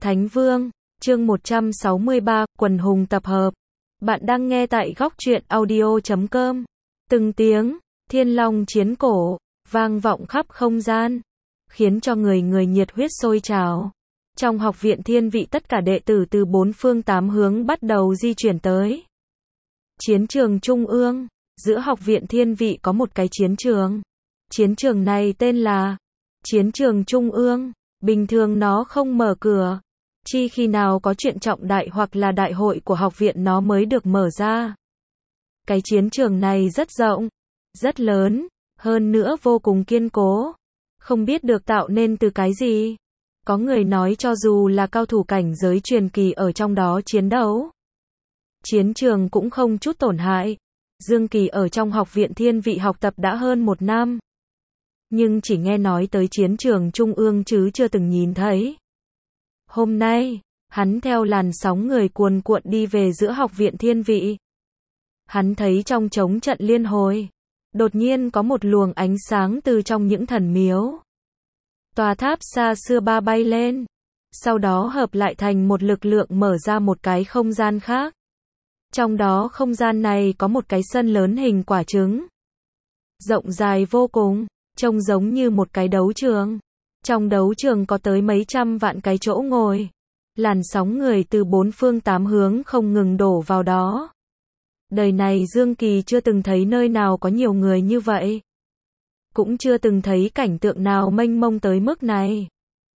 Thánh Vương, chương 163, quần hùng tập hợp. Bạn đang nghe tại góc truyện audio.com. Từng tiếng thiên long chiến cổ vang vọng khắp không gian, khiến cho người người nhiệt huyết sôi trào. Trong học viện Thiên Vị, tất cả đệ tử từ bốn phương tám hướng bắt đầu di chuyển tới chiến trường trung ương. Giữa học viện Thiên Vị có một cái chiến trường. Chiến trường này tên là chiến trường trung ương. Bình thường nó không mở cửa, chỉ khi nào có chuyện trọng đại hoặc là đại hội của học viện nó mới được mở ra. Cái chiến trường này rất rộng, rất lớn, hơn nữa vô cùng kiên cố. Không biết được tạo nên từ cái gì. Có người nói cho dù là cao thủ cảnh giới truyền kỳ ở trong đó chiến đấu, chiến trường cũng không chút tổn hại. Dương Kỳ ở trong học viện Thiên Vị học tập đã hơn 1 năm. Nhưng chỉ nghe nói tới chiến trường trung ương chứ chưa từng nhìn thấy. Hôm nay, hắn theo làn sóng người cuồn cuộn đi về giữa học viện Thiên Vị. Hắn thấy trong trống trận liên hồi, đột nhiên có một luồng ánh sáng từ trong những thần miếu, tòa tháp xa xưa bay lên, sau đó hợp lại thành một lực lượng mở ra một cái không gian khác. Trong đó không gian này có một cái sân lớn hình quả trứng, rộng dài vô cùng, trông giống như một cái đấu trường. Trong đấu trường có tới mấy trăm vạn cái chỗ ngồi. Làn sóng người từ bốn phương tám hướng không ngừng đổ vào đó. Đời này Dương Kỳ chưa từng thấy nơi nào có nhiều người như vậy. Cũng chưa từng thấy cảnh tượng nào mênh mông tới mức này.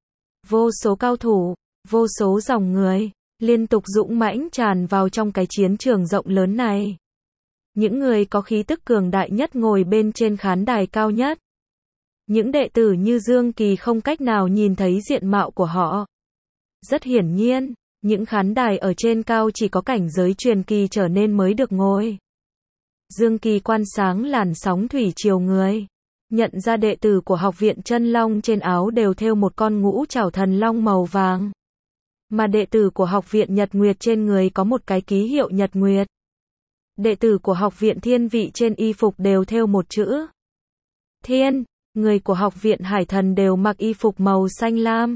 Vô số cao thủ, vô số dòng người, liên tục dũng mãnh tràn vào trong cái chiến trường rộng lớn này. Những người có khí tức cường đại nhất ngồi bên trên khán đài cao nhất. Những đệ tử như Dương Kỳ không cách nào nhìn thấy diện mạo của họ. Rất hiển nhiên, những khán đài ở trên cao chỉ có cảnh giới truyền kỳ trở nên mới được ngồi. Dương Kỳ quan sáng làn sóng thủy triều người, nhận ra đệ tử của học viện Chân Long trên áo đều thêu một con ngũ trảo thần long màu vàng. Mà đệ tử của học viện Nhật Nguyệt trên người có một cái ký hiệu Nhật Nguyệt. Đệ tử của học viện Thiên Vị trên y phục đều thêu một chữ Thiên. Người của học viện Hải Thần đều mặc y phục màu xanh lam.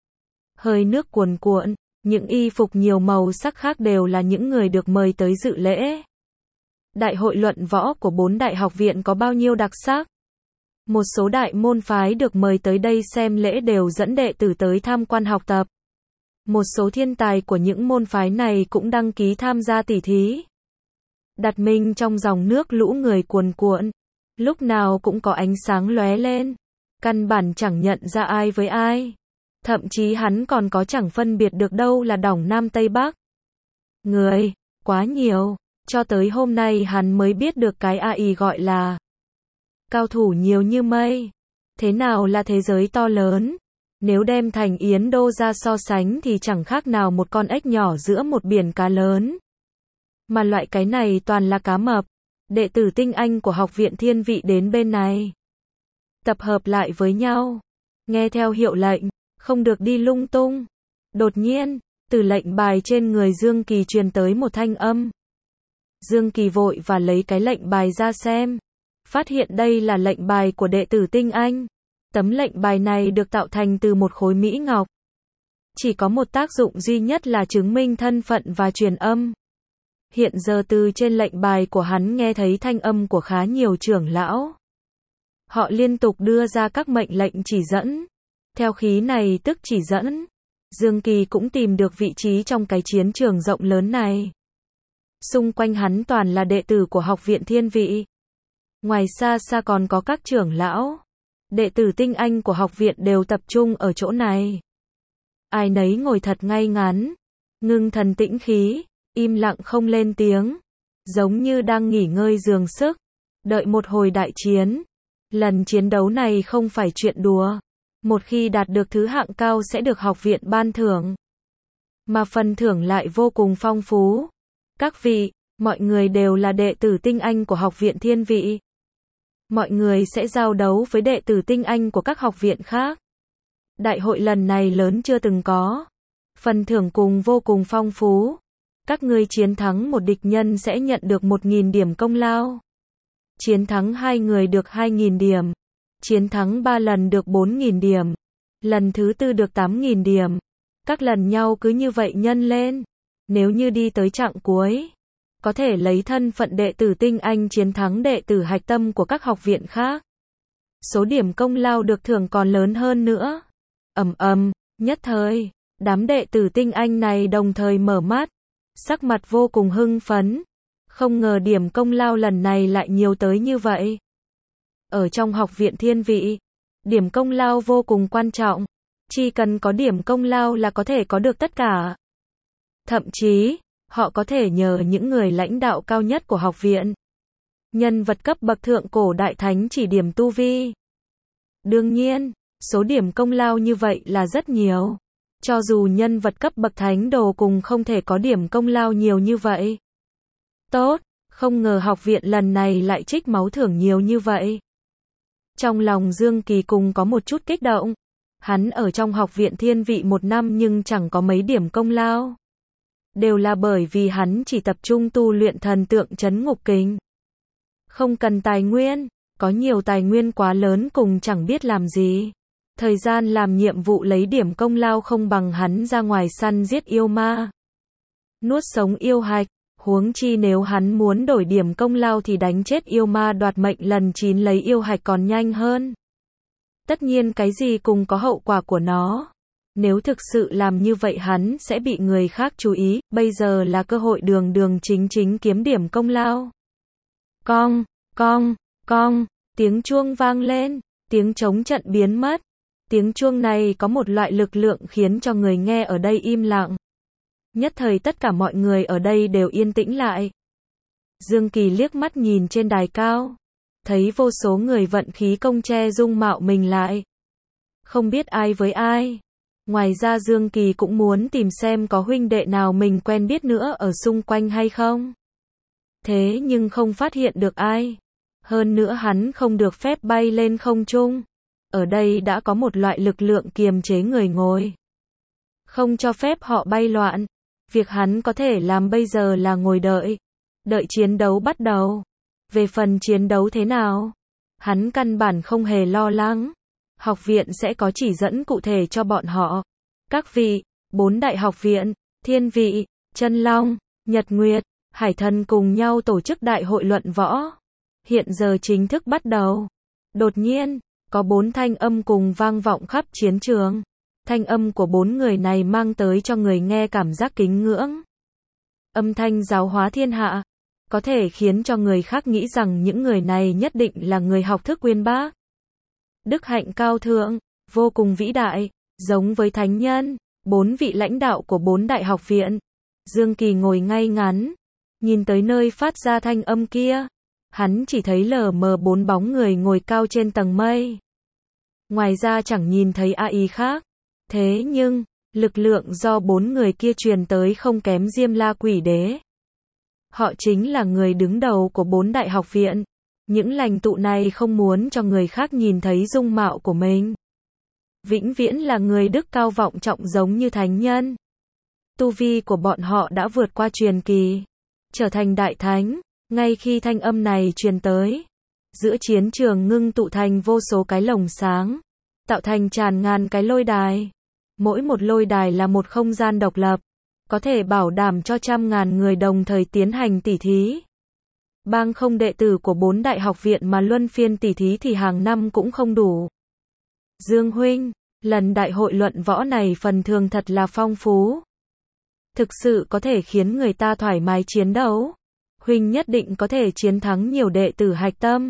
Hơi nước cuồn cuộn, những y phục nhiều màu sắc khác đều là những người được mời tới dự lễ. Đại hội luận võ của 4 đại học viện có bao nhiêu đặc sắc. Một số đại môn phái được mời tới đây xem lễ đều dẫn đệ tử tới tham quan học tập. Một số thiên tài của những môn phái này cũng đăng ký tham gia tỷ thí. Đặt mình trong dòng nước lũ người cuồn cuộn. Lúc nào cũng có ánh sáng lóe lên, căn bản chẳng nhận ra ai với ai. Thậm chí hắn còn có chẳng phân biệt được đâu là Đổng Nam Tây Bắc. Người, quá nhiều, cho tới hôm nay hắn mới biết được cái AI gọi là cao thủ nhiều như mây. Thế nào là thế giới to lớn? Nếu đem thành Yến Đô ra so sánh thì chẳng khác nào một con ếch nhỏ giữa một biển cá lớn. Mà loại cái này toàn là cá mập. Đệ tử tinh anh của học viện Thiên Vị đến bên này, tập hợp lại với nhau, nghe theo hiệu lệnh, không được đi lung tung. Đột nhiên, từ lệnh bài trên người Dương Kỳ truyền tới một thanh âm. Dương Kỳ vội và lấy cái lệnh bài ra xem, phát hiện đây là lệnh bài của đệ tử tinh anh. Tấm lệnh bài này được tạo thành từ một khối mỹ ngọc. Chỉ có một tác dụng duy nhất là chứng minh thân phận và truyền âm. Hiện giờ từ trên lệnh bài của hắn nghe thấy thanh âm của khá nhiều trưởng lão. Họ liên tục đưa ra các mệnh lệnh chỉ dẫn. Theo khí này tức chỉ dẫn, Dương Kỳ cũng tìm được vị trí trong cái chiến trường rộng lớn này. Xung quanh hắn toàn là đệ tử của học viện Thiên Vị. Ngoài xa xa còn có các trưởng lão, đệ tử tinh anh của học viện đều tập trung ở chỗ này. Ai nấy ngồi thật ngay ngắn, ngưng thần tĩnh khí. Im lặng không lên tiếng, giống như đang nghỉ ngơi dường sức, đợi một hồi đại chiến. Lần chiến đấu này không phải chuyện đùa, một khi đạt được thứ hạng cao sẽ được học viện ban thưởng, mà phần thưởng lại vô cùng phong phú. Các vị, mọi người đều là đệ tử tinh anh của học viện Thiên Vị. Mọi người sẽ giao đấu với đệ tử tinh anh của các học viện khác. Đại hội lần này lớn chưa từng có, phần thưởng cùng vô cùng phong phú. Các ngươi chiến thắng một địch nhân sẽ nhận được 1.000 điểm công lao. Chiến thắng 2 người được 2.000 điểm. Chiến thắng 3 lần được 4.000 điểm. Lần thứ 4 được 8.000 điểm. Các lần nhau cứ như vậy nhân lên. Nếu như đi tới chặng cuối, có thể lấy thân phận đệ tử tinh anh chiến thắng đệ tử hạch tâm của các học viện khác. Số điểm công lao được thưởng còn lớn hơn nữa. Nhất thời, đám đệ tử tinh anh này đồng thời mở mắt, sắc mặt vô cùng hưng phấn. Không ngờ điểm công lao lần này lại nhiều tới như vậy. Ở trong học viện thiên vị, điểm công lao vô cùng quan trọng. Chỉ cần có điểm công lao là có thể có được tất cả. Thậm chí, họ có thể nhờ những người lãnh đạo cao nhất của học viện. Nhân vật cấp bậc thượng cổ đại thánh chỉ điểm tu vi. Đương nhiên, số điểm công lao như vậy là rất nhiều. Cho dù nhân vật cấp bậc thánh đồ cùng không thể có điểm công lao nhiều như vậy. Tốt, không ngờ học viện lần này lại trích máu thưởng nhiều như vậy. Trong lòng Dương Kỳ cùng có một chút kích động. Hắn ở trong học viện thiên vị 1 năm nhưng chẳng có mấy điểm công lao. Đều là bởi vì hắn chỉ tập trung tu luyện thần tượng trấn ngục kình. Không cần tài nguyên, có nhiều tài nguyên quá lớn cùng chẳng biết làm gì. Thời gian làm nhiệm vụ lấy điểm công lao không bằng hắn ra ngoài săn giết yêu ma. Nuốt sống yêu hạch, huống chi nếu hắn muốn đổi điểm công lao thì đánh chết yêu ma đoạt mệnh lần 9 lấy yêu hạch còn nhanh hơn. Tất nhiên cái gì cũng có hậu quả của nó. Nếu thực sự làm như vậy hắn sẽ bị người khác chú ý, bây giờ là cơ hội đường đường chính chính kiếm điểm công lao. Cong, tiếng chuông vang lên, tiếng trống trận biến mất. Tiếng chuông này có một loại lực lượng khiến cho người nghe ở đây im lặng. Nhất thời tất cả mọi người ở đây đều yên tĩnh lại. Dương Kỳ liếc mắt nhìn trên đài cao, thấy vô số người vận khí công che dung mạo mình lại. Không biết ai với ai. Ngoài ra Dương Kỳ cũng muốn tìm xem có huynh đệ nào mình quen biết nữa ở xung quanh hay không. Thế nhưng không phát hiện được ai. Hơn nữa hắn không được phép bay lên không trung. Ở đây đã có một loại lực lượng kiềm chế người ngồi. Không cho phép họ bay loạn. Việc hắn có thể làm bây giờ là ngồi đợi. Đợi chiến đấu bắt đầu. Về phần chiến đấu thế nào, hắn căn bản không hề lo lắng. Học viện sẽ có chỉ dẫn cụ thể cho bọn họ. Các vị, 4 đại học viện, Thiên Vị, Chân Long, Nhật Nguyệt, Hải Thần cùng nhau tổ chức đại hội luận võ. Hiện giờ chính thức bắt đầu. Đột nhiên, có 4 thanh âm cùng vang vọng khắp chiến trường. Thanh âm của 4 người này mang tới cho người nghe cảm giác kính ngưỡng. Âm thanh giáo hóa thiên hạ, có thể khiến cho người khác nghĩ rằng những người này nhất định là người học thức uyên bác. Đức hạnh cao thượng, vô cùng vĩ đại, giống với thánh nhân. 4 vị lãnh đạo của 4 đại học viện. Dương Kỳ ngồi ngay ngắn, nhìn tới nơi phát ra thanh âm kia. Hắn chỉ thấy lờ mờ 4 bóng người ngồi cao trên tầng mây. Ngoài ra chẳng nhìn thấy ai khác. Thế nhưng, lực lượng do 4 người kia truyền tới không kém Diêm La Quỷ Đế. Họ chính là người đứng đầu của 4 đại học viện. Những lãnh tụ này không muốn cho người khác nhìn thấy dung mạo của mình. Vĩnh viễn là người đức cao vọng trọng giống như thánh nhân. Tu vi của bọn họ đã vượt qua truyền kỳ, trở thành đại thánh. Ngay khi thanh âm này truyền tới, giữa chiến trường ngưng tụ thành vô số cái lồng sáng, tạo thành tràn ngàn cái lôi đài. Mỗi một lôi đài là một không gian độc lập, có thể bảo đảm cho trăm ngàn người đồng thời tiến hành tỉ thí. Bang không đệ tử của 4 đại học viện mà luân phiên tỉ thí thì hàng năm cũng không đủ. Dương huynh, lần đại hội luận võ này phần thưởng thật là phong phú. Thực sự có thể khiến người ta thoải mái chiến đấu. Huynh nhất định có thể chiến thắng nhiều đệ tử hạch tâm.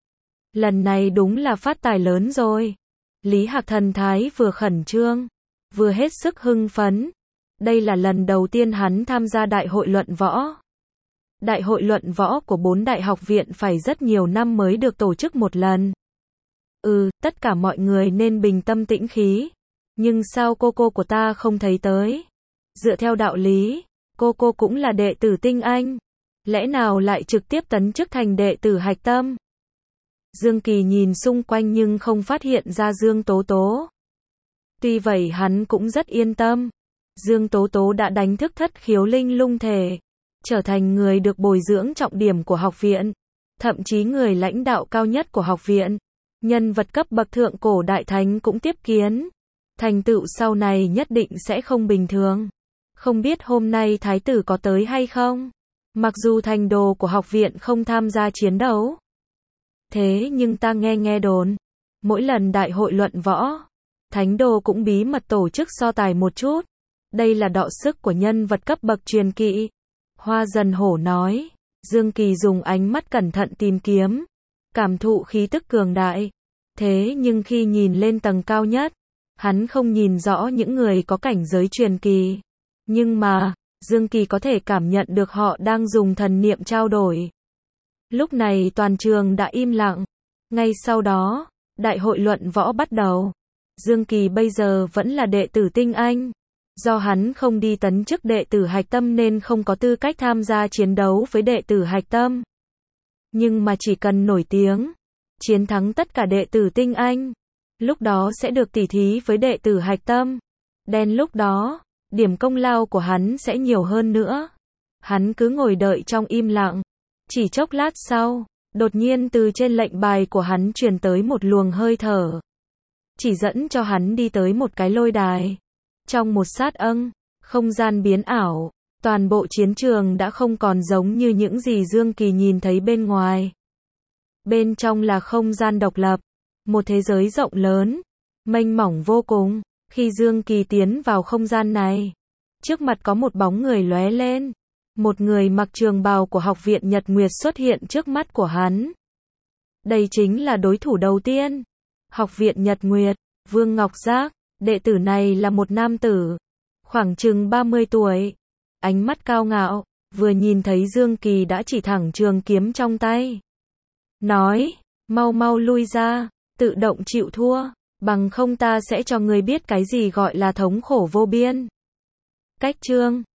Lần này đúng là phát tài lớn rồi. Lý Hạc thần thái vừa khẩn trương, vừa hết sức hưng phấn. Đây là lần đầu tiên hắn tham gia đại hội luận võ. Đại hội luận võ của 4 đại học viện phải rất nhiều năm mới được tổ chức một lần. Tất cả mọi người nên bình tâm tĩnh khí. Nhưng sao cô của ta không thấy tới? Dựa theo đạo lý, cô cũng là đệ tử tinh anh. Lẽ nào lại trực tiếp tấn chức thành đệ tử hạch tâm? Dương Kỳ nhìn xung quanh nhưng không phát hiện ra Dương Tố Tố. Tuy vậy hắn cũng rất yên tâm. Dương Tố Tố đã đánh thức thất khiếu linh lung thể, trở thành người được bồi dưỡng trọng điểm của học viện. Thậm chí người lãnh đạo cao nhất của học viện, nhân vật cấp bậc thượng cổ đại thánh cũng tiếp kiến. thành tựu sau này nhất định sẽ không bình thường. Không biết hôm nay thái tử có tới hay không? Mặc dù thành đồ của học viện không tham gia chiến đấu. Thế nhưng ta nghe đồn, mỗi lần đại hội luận võ, thánh đồ cũng bí mật tổ chức so tài một chút. Đây là đọ sức của nhân vật cấp bậc truyền kỳ. Hoa Dần Hổ nói. Dương Kỳ dùng ánh mắt cẩn thận tìm kiếm, cảm thụ khí tức cường đại. Thế nhưng khi nhìn lên tầng cao nhất, hắn không nhìn rõ những người có cảnh giới truyền kỳ. Nhưng mà, Dương Kỳ có thể cảm nhận được họ đang dùng thần niệm trao đổi. Lúc này toàn trường đã im lặng. Ngay sau đó, đại hội luận võ bắt đầu. Dương Kỳ bây giờ vẫn là đệ tử tinh anh. Do hắn không đi tấn chức đệ tử hạch tâm nên không có tư cách tham gia chiến đấu với đệ tử hạch tâm. Nhưng mà chỉ cần nổi tiếng, chiến thắng tất cả đệ tử tinh anh, lúc đó sẽ được tỉ thí với đệ tử hạch tâm. Đến lúc đó, điểm công lao của hắn sẽ nhiều hơn nữa. Hắn cứ ngồi đợi trong im lặng. Chỉ chốc lát sau, đột nhiên từ trên lệnh bài của hắn truyền tới một luồng hơi thở, chỉ dẫn cho hắn đi tới một cái lôi đài. Trong một sát âng, không gian biến ảo, toàn bộ chiến trường đã không còn giống như những gì Dương Kỳ nhìn thấy bên ngoài. Bên trong là không gian độc lập, một thế giới rộng lớn, mênh mỏng vô cùng. Khi Dương Kỳ tiến vào không gian này, trước mặt có một bóng người lóe lên. Một người mặc trường bào của học viện Nhật Nguyệt xuất hiện trước mắt của hắn. Đây chính là đối thủ đầu tiên. Học viện Nhật Nguyệt, Vương Ngọc Giác. Đệ tử này là một nam tử, khoảng chừng 30 tuổi, ánh mắt cao ngạo, vừa nhìn thấy Dương Kỳ đã chỉ thẳng trường kiếm trong tay. Nói, mau lui ra, tự động chịu thua, bằng không ta sẽ cho ngươi biết cái gì gọi là thống khổ vô biên. Cách chương